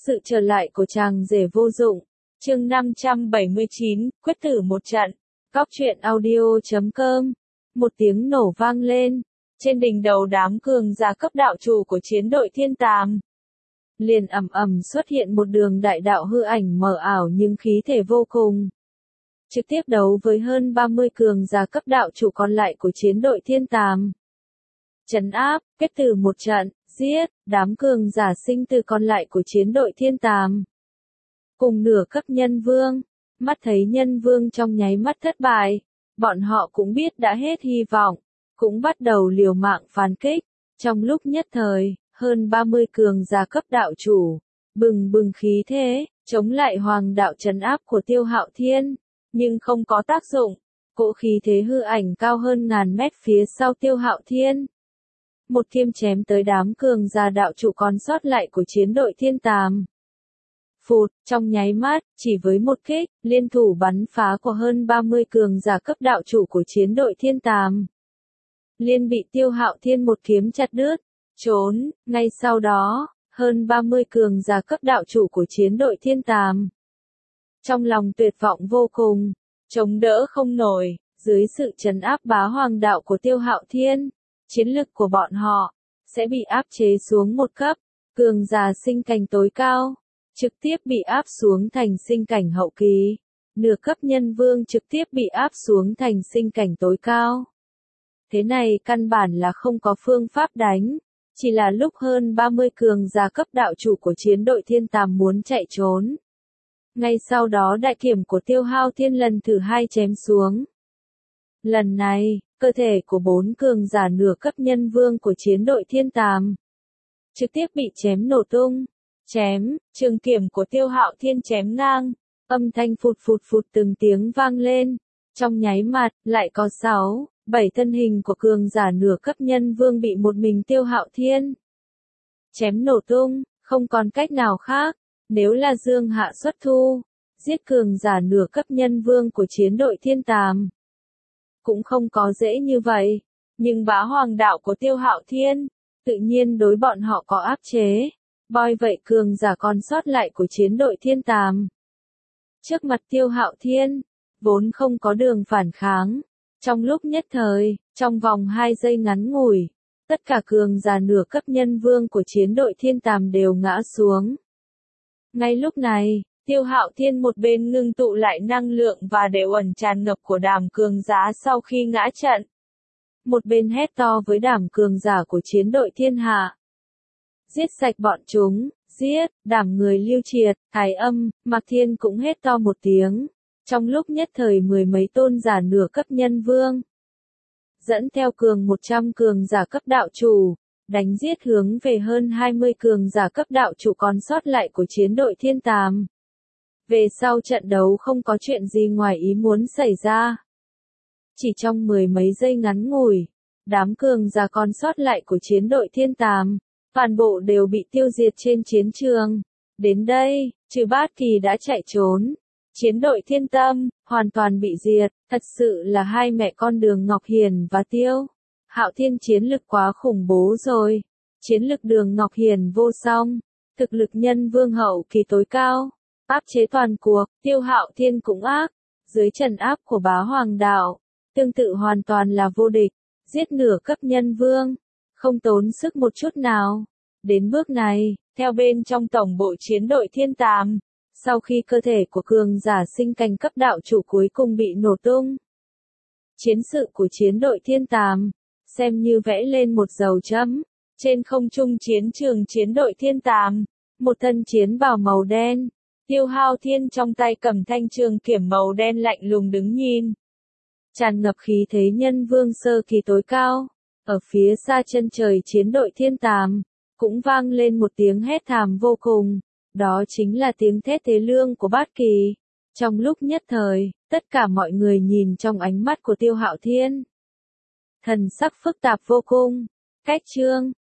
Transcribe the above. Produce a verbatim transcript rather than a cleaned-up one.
Sự trở lại của chàng rể vô dụng. Chương năm trăm bảy mươi chín, quyết tử một trận. Góc truyện audio chấm com. Một tiếng nổ vang lên. Trên đỉnh đầu đám cường giả cấp đạo chủ của chiến đội thiên tàm. Liền ầm ầm xuất hiện một đường đại đạo hư ảnh mờ ảo nhưng khí thể vô cùng. Trực tiếp đấu với hơn ba mươi cường giả cấp đạo chủ còn lại của chiến đội thiên tàm. Trấn áp, kết tử một trận, giết, đám cường giả sinh tử còn lại của chiến đội thiên tàm. Cùng nửa cấp nhân vương, mắt thấy nhân vương trong nháy mắt thất bại, bọn họ cũng biết đã hết hy vọng, cũng bắt đầu liều mạng phản kích. Trong lúc nhất thời, hơn ba mươi cường giả cấp đạo chủ, bừng bừng khí thế, chống lại hoàng đạo trấn áp của Tiêu Hạo Thiên, nhưng không có tác dụng, cỗ khí thế hư ảnh cao hơn ngàn mét phía sau Tiêu Hạo Thiên. Một kiếm chém tới đám cường giả đạo trụ còn sót lại của chiến đội thiên tàm. Phụt, trong nháy mắt, chỉ với một kích, liên thủ bắn phá của hơn ba mươi cường giả cấp đạo chủ của chiến đội thiên tàm. Liên bị Tiêu Hạo Thiên một kiếm chặt đứt, trốn, ngay sau đó, hơn ba mươi cường giả cấp đạo chủ của chiến đội thiên tàm. Trong lòng tuyệt vọng vô cùng, chống đỡ không nổi, dưới sự trấn áp bá hoàng đạo của Tiêu Hạo Thiên. Chiến lực của bọn họ sẽ bị áp chế xuống một cấp, cường giả sinh cảnh tối cao, trực tiếp bị áp xuống thành sinh cảnh hậu kỳ, nửa cấp nhân vương trực tiếp bị áp xuống thành sinh cảnh tối cao. Thế này căn bản là không có phương pháp đánh, chỉ là lúc hơn ba mươi cường giả cấp đạo chủ của chiến đội thiên tàm muốn chạy trốn. Ngay sau đó đại kiểm của Tiêu Hạo Thiên lần thứ hai chém xuống. Lần này, cơ thể của bốn cường giả nửa cấp nhân vương của chiến đội thiên tàm trực tiếp bị chém nổ tung. Chém, trường kiểm của Tiêu Hạo Thiên chém ngang, âm thanh phụt phụt phụt từng tiếng vang lên. Trong nháy mắt, lại có sáu, bảy thân hình của cường giả nửa cấp nhân vương bị một mình Tiêu Hạo Thiên chém nổ tung, không còn cách nào khác. Nếu là Dương Hạ xuất thu, giết cường giả nửa cấp nhân vương của chiến đội thiên tàm cũng không có dễ như vậy, nhưng bá hoàng đạo của Tiêu Hạo Thiên, tự nhiên đối bọn họ có áp chế, boi vậy cường giả còn sót lại của chiến đội thiên tàm. Trước mặt Tiêu Hạo Thiên, vốn không có đường phản kháng, trong lúc nhất thời, trong vòng hai giây ngắn ngủi, tất cả cường giả nửa cấp nhân vương của chiến đội thiên tàm đều ngã xuống. Ngay lúc này, Tiêu Hạo Thiên một bên ngưng tụ lại năng lượng và để uẩn tràn ngập của đám cường giả sau khi ngã trận. Một bên hét to với đám cường giả của chiến đội thiên hạ. Giết sạch bọn chúng, giết, đám người Lưu Triệt, Thái Âm, Mạc Thiên cũng hét to một tiếng. Trong lúc nhất thời mười mấy tôn giả nửa cấp nhân vương, dẫn theo cường một trăm cường giả cấp đạo chủ, đánh giết hướng về hơn hai mươi cường giả cấp đạo chủ còn sót lại của chiến đội thiên tàm. Về sau trận đấu không có chuyện gì ngoài ý muốn xảy ra. Chỉ trong mười mấy giây ngắn ngủi, đám cường giả còn sót lại của chiến đội thiên tàm, toàn bộ đều bị tiêu diệt trên chiến trường. Đến đây, trừ Bát Kỳ đã chạy trốn, chiến đội thiên tâm, hoàn toàn bị diệt, thật sự là hai mẹ con Đường Ngọc Hiền và Tiêu Hạo Thiên chiến lực quá khủng bố rồi. Chiến lực Đường Ngọc Hiền vô song, thực lực nhân vương hậu kỳ tối cao, áp chế toàn cuộc. Tiêu Hạo Thiên cũng ác, dưới trấn áp của bá hoàng đạo, tương tự hoàn toàn là vô địch, giết nửa cấp nhân vương, không tốn sức một chút nào. Đến bước này, theo bên trong tổng bộ chiến đội thiên tàm, sau khi cơ thể của cường giả sinh cảnh cấp đạo chủ cuối cùng bị nổ tung, chiến sự của chiến đội thiên tàm xem như vẽ lên một dấu chấm. Trên không trung chiến trường chiến đội thiên tàm, một thân chiến bào màu đen, Tiêu Hạo Thiên trong tay cầm thanh trường kiểm màu đen lạnh lùng đứng nhìn. Tràn ngập khí thế nhân vương sơ kỳ tối cao. Ở phía xa chân trời chiến đội thiên tàm, cũng vang lên một tiếng hét thảm vô cùng. Đó chính là tiếng thét thế lương của Bát Kỳ. Trong lúc nhất thời, tất cả mọi người nhìn trong ánh mắt của Tiêu Hạo Thiên. Thần sắc phức tạp vô cùng. Cách chương,